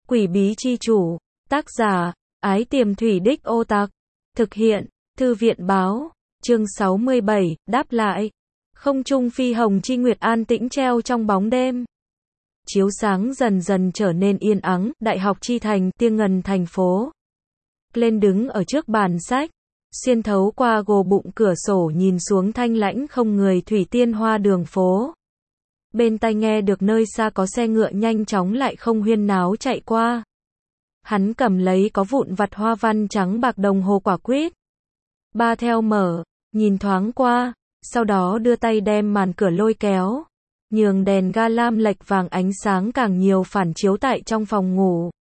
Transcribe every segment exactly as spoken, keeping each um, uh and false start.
Quỷ bí chi chủ. Tác giả, Ái Tiềm Thủy Đích Ô Tặc. Thực hiện, Thư viện báo. Chương sáu mươi bảy, đáp lại. Không trung phi hồng chi nguyệt an tĩnh treo trong bóng đêm. Chiếu sáng dần dần trở nên yên ắng, đại học chi thành, Tiêng Ngần thành phố. Lên đứng ở trước bàn sách, xuyên thấu qua gồ bụng cửa sổ nhìn xuống thanh lãnh không người thủy tiên hoa đường phố. Bên tai nghe được nơi xa có xe ngựa nhanh chóng lại không huyên náo chạy qua. Hắn cầm lấy có vụn vặt hoa văn trắng bạc đồng hồ quả quýt. Ba theo mở, nhìn thoáng qua, sau đó đưa tay đem màn cửa lôi kéo, nhường đèn ga lam lệch vàng ánh sáng càng nhiều phản chiếu tại trong phòng ngủ.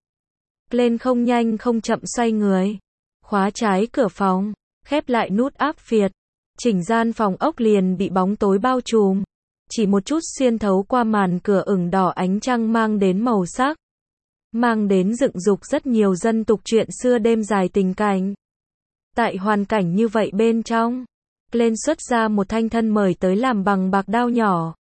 Lên không nhanh không chậm xoay người, khóa trái cửa phòng, khép lại nút áp phiệt, chỉnh gian phòng ốc liền bị bóng tối bao trùm. Chỉ một chút xuyên thấu qua màn cửa ửng đỏ ánh trăng mang đến màu sắc, mang đến dựng dục rất nhiều dân tục chuyện xưa đêm dài tình cảnh. Tại hoàn cảnh như vậy bên trong, lên xuất ra một thanh thân mời tới làm bằng bạc đao nhỏ.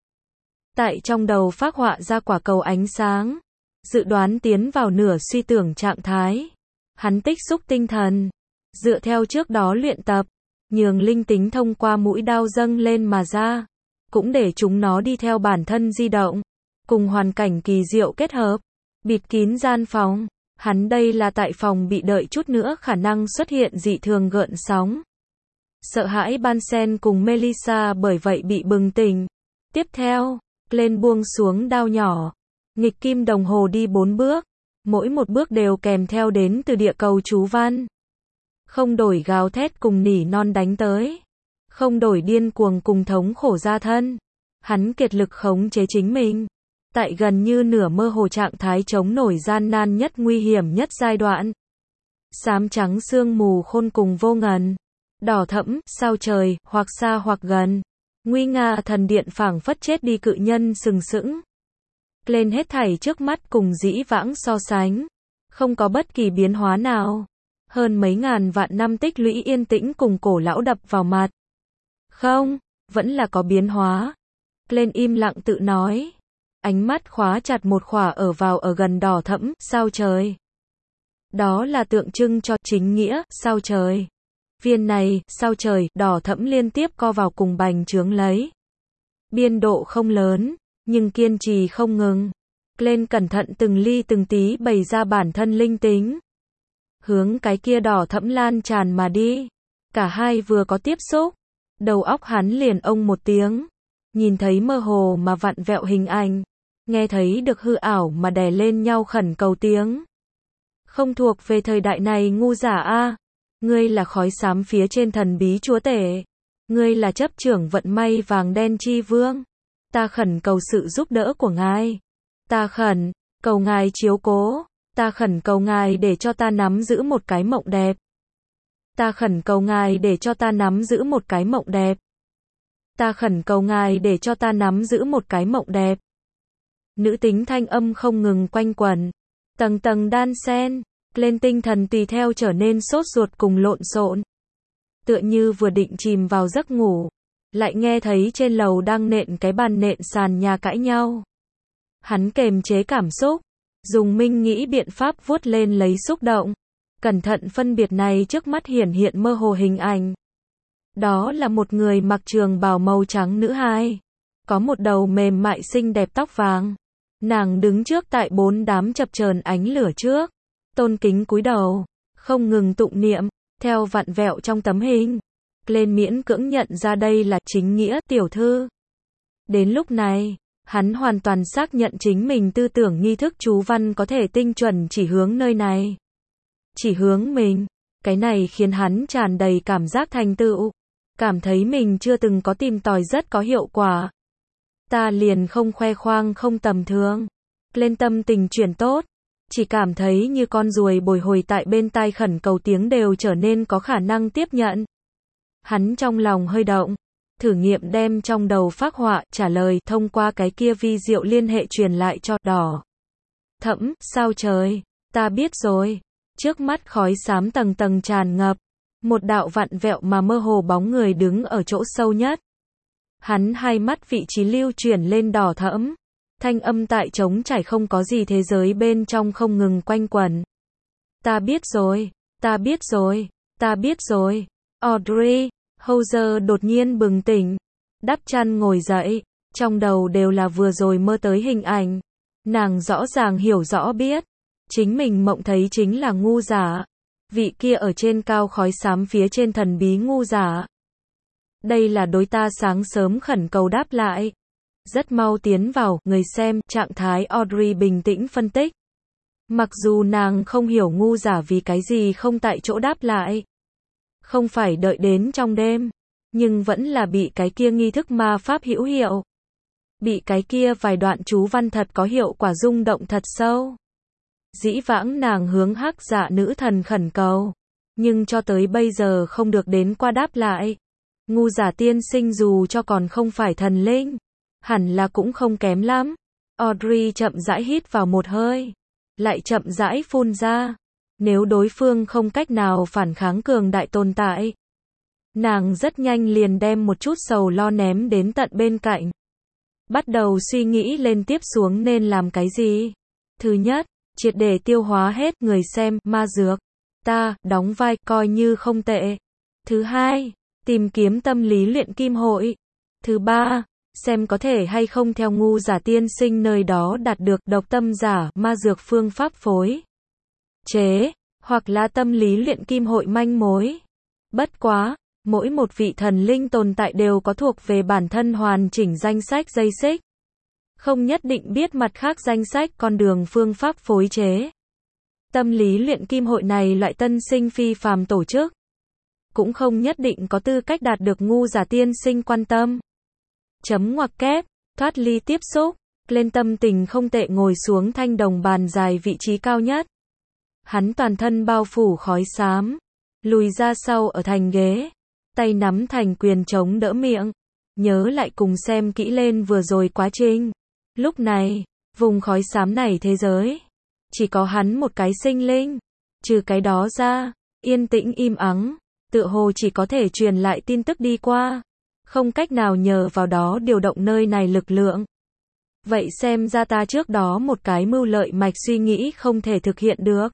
Tại trong đầu phác họa ra quả cầu ánh sáng, dự đoán tiến vào nửa suy tưởng trạng thái. Hắn tích xúc tinh thần, dựa theo trước đó luyện tập, nhường linh tính thông qua mũi đao dâng lên mà ra, cũng để chúng nó đi theo bản thân di động, cùng hoàn cảnh kỳ diệu kết hợp, bịt kín gian phòng. Hắn đây là tại phòng bị đợi chút nữa khả năng xuất hiện dị thường gợn sóng. Sợ hãi Bansen cùng Melissa bởi vậy bị bừng tỉnh. Tiếp theo, lên buông xuống đao nhỏ, nghịch kim đồng hồ đi bốn bước, mỗi một bước đều kèm theo đến từ địa cầu chú văn. Không đổi gào thét cùng nỉ non đánh tới, không đổi điên cuồng cùng thống khổ ra thân. Hắn kiệt lực khống chế chính mình, tại gần như nửa mơ hồ trạng thái chống nổi gian nan nhất nguy hiểm nhất giai đoạn. Xám trắng sương mù khôn cùng vô ngần, đỏ thẫm, sao trời, hoặc xa hoặc gần. Nguy nga thần điện phảng phất chết đi cự nhân sừng sững. Lên hết thảy trước mắt cùng dĩ vãng so sánh, không có bất kỳ biến hóa nào. Hơn mấy ngàn vạn năm tích lũy yên tĩnh cùng cổ lão đập vào mặt. Không, vẫn là có biến hóa. Lên im lặng tự nói. Ánh mắt khóa chặt một khỏa ở vào ở gần đỏ thẫm, sao trời. Đó là tượng trưng cho chính nghĩa, sao trời. Viên này, sao trời, đỏ thẫm liên tiếp co vào cùng bành trướng lấy. Biên độ không lớn, nhưng kiên trì không ngừng. Lên cẩn thận từng ly từng tí bày ra bản thân linh tính. Hướng cái kia đỏ thẫm lan tràn mà đi. Cả hai vừa có tiếp xúc, đầu óc hắn liền ông một tiếng. Nhìn thấy mơ hồ mà vặn vẹo hình ảnh, nghe thấy được hư ảo mà đè lên nhau khẩn cầu tiếng. Không thuộc về thời đại này ngu giả a, ngươi là khói xám phía trên thần bí chúa tể, ngươi là chấp trưởng vận may vàng đen chi vương. Ta khẩn cầu sự giúp đỡ của ngài, ta khẩn cầu ngài chiếu cố, ta khẩn cầu ngài để cho ta nắm giữ một cái mộng đẹp. Ta khẩn cầu ngài để cho ta nắm giữ một cái mộng đẹp. Ta khẩn cầu ngài để cho ta nắm giữ một cái mộng đẹp. Nữ tính thanh âm không ngừng quanh quẩn, tầng tầng đan xen, lên tinh thần tùy theo trở nên sốt ruột cùng lộn xộn. Tựa như vừa định chìm vào giấc ngủ, lại nghe thấy trên lầu đang nện cái bàn nện sàn nhà cãi nhau. Hắn kềm chế cảm xúc, dùng minh nghĩ biện pháp vuốt lên lấy xúc động, cẩn thận phân biệt này trước mắt hiển hiện mơ hồ hình ảnh. Đó là một người mặc trường bào màu trắng nữ hài, có một đầu mềm mại xinh đẹp tóc vàng. Nàng đứng trước tại bốn đám chập chờn ánh lửa trước, tôn kính cúi đầu, không ngừng tụng niệm, theo vặn vẹo trong tấm hình. Lên miễn cưỡng nhận ra đây là chính nghĩa tiểu thư. Đến lúc này, hắn hoàn toàn xác nhận chính mình tư tưởng nghi thức chú văn có thể tinh chuẩn chỉ hướng nơi này. Chỉ hướng mình, cái này khiến hắn tràn đầy cảm giác thành tựu, cảm thấy mình chưa từng có tìm tòi rất có hiệu quả. Ta liền không khoe khoang không tầm thường. Lên tâm tình chuyển tốt, chỉ cảm thấy như con ruồi bồi hồi tại bên tai khẩn cầu tiếng đều trở nên có khả năng tiếp nhận. Hắn trong lòng hơi động, thử nghiệm đem trong đầu phác họa trả lời thông qua cái kia vi diệu liên hệ truyền lại cho đỏ thẫm, sao trời, ta biết rồi. Trước mắt khói xám tầng tầng tràn ngập, một đạo vặn vẹo mà mơ hồ bóng người đứng ở chỗ sâu nhất. Hắn hai mắt vị trí lưu chuyển lên đỏ thẫm, Thanh âm tại trống trải không có gì thế giới bên trong không ngừng quanh quẩn. Ta biết rồi, ta biết rồi, ta biết rồi. Audrey Hauser đột nhiên bừng tỉnh, đắp chăn ngồi dậy, trong đầu đều là vừa rồi mơ tới hình ảnh. Nàng rõ ràng hiểu rõ biết, chính mình mộng thấy chính là ngu giả. Vị kia ở trên cao khói xám phía trên thần bí ngu giả. Đây là đối ta sáng sớm khẩn cầu đáp lại. Rất mau tiến vào, người xem, trạng thái Audrey bình tĩnh phân tích. Mặc dù nàng không hiểu ngu giả vì cái gì không tại chỗ đáp lại. Không phải đợi đến trong đêm. Nhưng vẫn là bị cái kia nghi thức ma pháp hữu hiệu. Bị cái kia vài đoạn chú văn thật có hiệu quả rung động thật sâu. Dĩ vãng nàng hướng hắc dạ nữ thần khẩn cầu. Nhưng cho tới bây giờ không được đến qua đáp lại. Ngu giả tiên sinh dù cho còn không phải thần linh. Hẳn là cũng không kém lắm. Audrey chậm rãi hít vào một hơi. Lại chậm rãi phun ra. Nếu đối phương không cách nào phản kháng cường đại tồn tại. Nàng rất nhanh liền đem một chút sầu lo ném đến tận bên cạnh. Bắt đầu suy nghĩ lên tiếp xuống nên làm cái gì. Thứ nhất, triệt để tiêu hóa hết người xem, ma dược. Ta, đóng vai, coi như không tệ. Thứ hai, tìm kiếm tâm lý luyện kim hội. Thứ ba, xem có thể hay không theo ngu giả tiên sinh nơi đó đạt được độc tâm giả, ma dược phương pháp phối chế, hoặc là tâm lý luyện kim hội manh mối. Bất quá, mỗi một vị thần linh tồn tại đều có thuộc về bản thân hoàn chỉnh danh sách dây xích. Không nhất định biết mặt khác danh sách con đường phương pháp phối chế. Tâm lý luyện kim hội này loại tân sinh phi phàm tổ chức. Cũng không nhất định có tư cách đạt được ngu giả tiên sinh quan tâm. Chấm ngoặc kép, thoát ly tiếp xúc, lên tâm tình không tệ ngồi xuống thanh đồng bàn dài vị trí cao nhất. Hắn toàn thân bao phủ khói xám, lùi ra sau ở thành ghế, tay nắm thành quyền chống đỡ miệng, nhớ lại cùng xem kỹ lên vừa rồi quá trình. Lúc này, vùng khói xám này thế giới, chỉ có hắn một cái sinh linh, trừ cái đó ra, yên tĩnh im ắng, tựa hồ chỉ có thể truyền lại tin tức đi qua. Không cách nào nhờ vào đó điều động nơi này lực lượng. Vậy xem ra ta trước đó một cái mưu lợi mạch suy nghĩ không thể thực hiện được.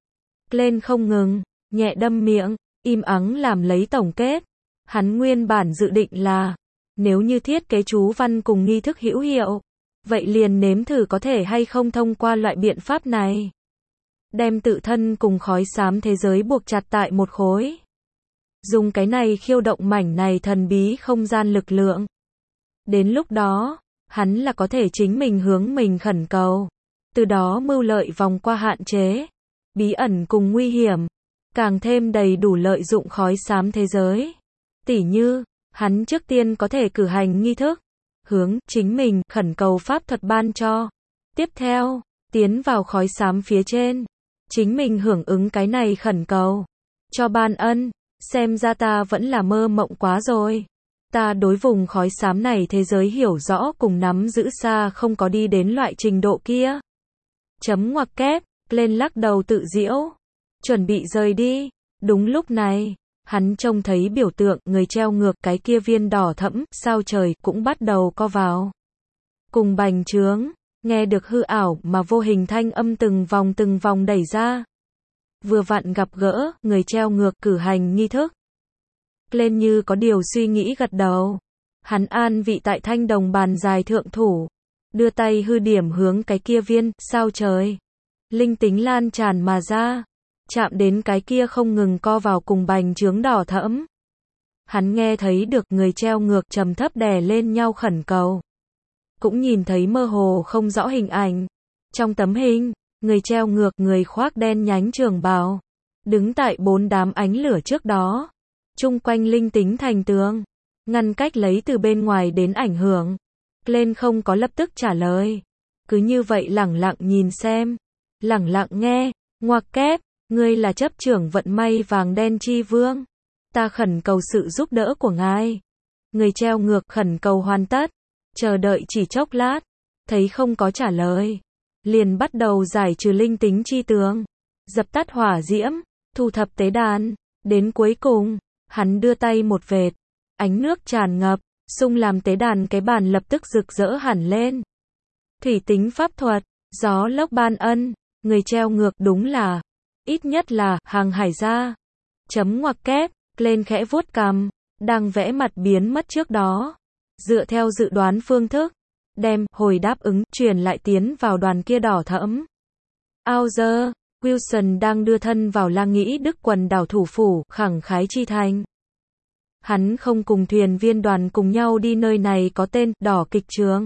Lên không ngừng, nhẹ đâm miệng, im ắng làm lấy tổng kết. Hắn nguyên bản dự định là, nếu như thiết kế chú văn cùng nghi thức hữu hiệu, vậy liền nếm thử có thể hay không thông qua loại biện pháp này. Đem tự thân cùng khói xám thế giới buộc chặt tại một khối. Dùng cái này khiêu động mảnh này thần bí không gian lực lượng. Đến lúc đó, hắn là có thể chính mình hướng mình khẩn cầu. Từ đó mưu lợi vòng qua hạn chế, bí ẩn cùng nguy hiểm, càng thêm đầy đủ lợi dụng khói xám thế giới. Tỉ như, hắn trước tiên có thể cử hành nghi thức, hướng chính mình khẩn cầu pháp thuật ban cho. Tiếp theo, tiến vào khói xám phía trên, chính mình hưởng ứng cái này khẩn cầu, cho ban ân. Xem ra ta vẫn là mơ mộng quá rồi. Ta đối vùng khói xám này thế giới hiểu rõ cùng nắm giữ xa không có đi đến loại trình độ kia. Chấm ngoặc kép, lên lắc đầu tự giễu. Chuẩn bị rời đi. Đúng lúc này, hắn trông thấy biểu tượng người treo ngược cái kia viên đỏ thẫm, sao trời cũng bắt đầu co vào. Cùng bành trướng, nghe được hư ảo mà vô hình thanh âm từng vòng từng vòng đẩy ra. Vừa vặn gặp gỡ, người treo ngược cử hành nghi thức. Lên như có điều suy nghĩ gật đầu. Hắn an vị tại thanh đồng bàn dài thượng thủ. Đưa tay hư điểm hướng cái kia viên, sao trời. Linh tính lan tràn mà ra. Chạm đến cái kia không ngừng co vào cùng bành trướng đỏ thẫm. Hắn nghe thấy được người treo ngược trầm thấp đè lên nhau khẩn cầu. Cũng nhìn thấy mơ hồ không rõ hình ảnh. Trong tấm hình, người treo ngược người khoác đen nhánh trường bào, đứng tại bốn đám ánh lửa trước đó, chung quanh linh tính thành tường, ngăn cách lấy từ bên ngoài đến ảnh hưởng. Lên không có lập tức trả lời, cứ như vậy lẳng lặng nhìn xem, lẳng lặng nghe. Ngoặc kép, ngươi là chấp trưởng vận may vàng đen chi vương, ta khẩn cầu sự giúp đỡ của ngài. Người treo ngược khẩn cầu hoàn tất, chờ đợi chỉ chốc lát, thấy không có trả lời, liền bắt đầu giải trừ linh tính chi tường, dập tắt hỏa diễm, thu thập tế đàn. Đến cuối cùng, hắn đưa tay một vệt, ánh nước tràn ngập, xung làm tế đàn cái bàn lập tức rực rỡ hẳn lên. Thủy tính pháp thuật, gió lốc ban ân, người treo ngược đúng là, ít nhất là, hàng hải gia. Chấm ngoặc kép, lên khẽ vuốt cằm, đang vẽ mặt biến mất trước đó. Dựa theo dự đoán phương thức, đem, hồi đáp ứng, truyền lại tiến vào đoàn kia đỏ thẫm. Auger, Wilson đang đưa thân vào lang nghĩ đức quần đảo thủ phủ, khẳng khái chi thành. Hắn không cùng thuyền viên đoàn cùng nhau đi nơi này có tên, đỏ kịch trường.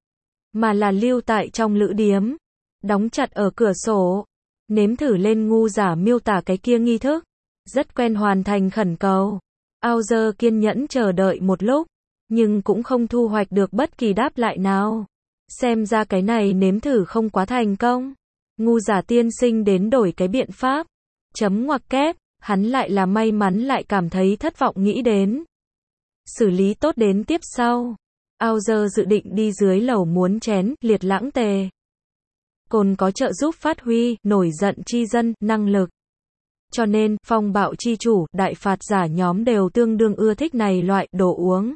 Mà là lưu tại trong lữ điếm. Đóng chặt ở cửa sổ. Nếm thử lên ngu giả miêu tả cái kia nghi thức. Rất quen hoàn thành khẩn cầu. Auger kiên nhẫn chờ đợi một lúc. Nhưng cũng không thu hoạch được bất kỳ đáp lại nào. Xem ra cái này nếm thử không quá thành công. Ngu giả tiên sinh đến đổi cái biện pháp. Chấm ngoặc kép, hắn lại là may mắn lại cảm thấy thất vọng nghĩ đến. Xử lý tốt đến tiếp sau. Auger dự định đi dưới lầu muốn chén, liệt lãng tề. Cồn có trợ giúp phát huy, nổi giận chi dân, năng lực. Cho nên, phong bạo chi chủ, đại phạt giả nhóm đều tương đương ưa thích này loại đồ uống.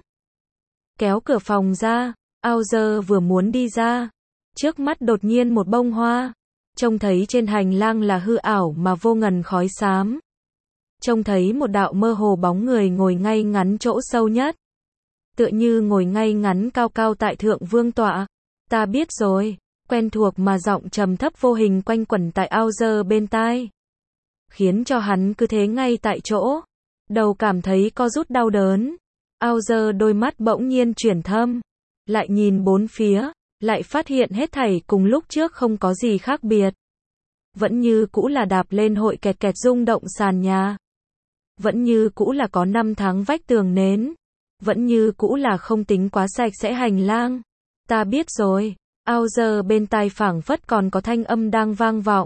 Kéo cửa phòng ra, Auger vừa muốn đi ra. Trước mắt đột nhiên một bông hoa. Trông thấy trên hành lang là hư ảo mà vô ngần khói xám. Trông thấy một đạo mơ hồ bóng người ngồi ngay ngắn chỗ sâu nhất. Tựa như ngồi ngay ngắn cao cao tại thượng vương tọa. Ta biết rồi, quen thuộc mà giọng trầm thấp vô hình quanh quẩn tại Auger bên tai. Khiến cho hắn cứ thế ngay tại chỗ. Đầu cảm thấy co rút đau đớn. Auger đôi mắt bỗng nhiên chuyển thâm. Lại nhìn bốn phía. Lại phát hiện hết thảy cùng lúc trước không có gì khác biệt. Vẫn như cũ là đạp lên hội kẹt kẹt rung động sàn nhà. Vẫn như cũ là có năm tháng vách tường nến. Vẫn như cũ là không tính quá sạch sẽ hành lang. Ta biết rồi. Auger bên tai phảng phất còn có thanh âm đang vang vọng.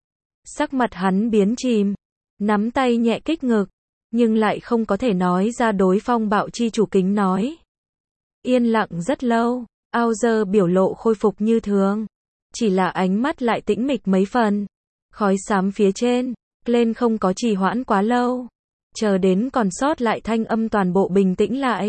Sắc mặt hắn biến chìm. Nắm tay nhẹ kích ngực. Nhưng lại không có thể nói ra đối phong bạo chi chủ kính nói. Yên lặng rất lâu. Auger biểu lộ khôi phục như thường. Chỉ là ánh mắt lại tĩnh mịch mấy phần. Khói xám phía trên. Lên không có trì hoãn quá lâu. Chờ đến còn sót lại thanh âm toàn bộ bình tĩnh lại.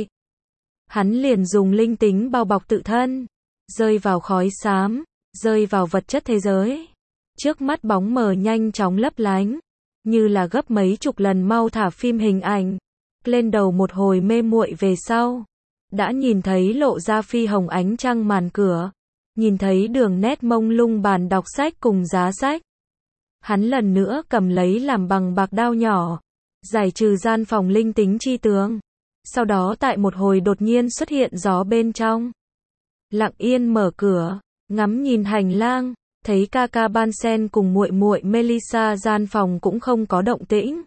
Hắn liền dùng linh tính bao bọc tự thân. Rơi vào khói xám. Rơi vào vật chất thế giới. Trước mắt bóng mờ nhanh chóng lấp lánh. Như là gấp mấy chục lần mau thả phim hình ảnh. Lên đầu một hồi mê muội về sau. Đã nhìn thấy lộ ra phi hồng ánh trăng màn cửa. Nhìn thấy đường nét mông lung bàn đọc sách cùng giá sách. Hắn lần nữa cầm lấy làm bằng bạc đao nhỏ. Giải trừ gian phòng linh tính chi tướng. Sau đó tại một hồi đột nhiên xuất hiện gió bên trong. Lặng yên mở cửa. Ngắm nhìn hành lang. Thấy ca ca Bansen cùng muội muội Melissa gian phòng cũng không có động tĩnh.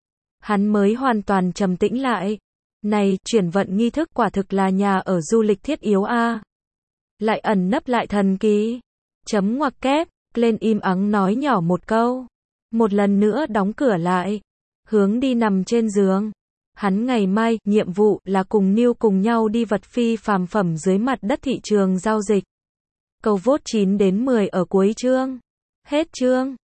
Hắn mới hoàn toàn trầm tĩnh lại. Này, chuyển vận nghi thức quả thực là nhà ở du lịch thiết yếu a. Lại ẩn nấp lại thần kỳ. Chấm ngoặc kép, lên im ắng nói nhỏ một câu. Một lần nữa đóng cửa lại. Hướng đi nằm trên giường. Hắn ngày mai, nhiệm vụ là cùng Neil cùng nhau đi vật phi phàm phẩm dưới mặt đất thị trường giao dịch. Câu vote chín đến mười ở cuối chương. Hết chương.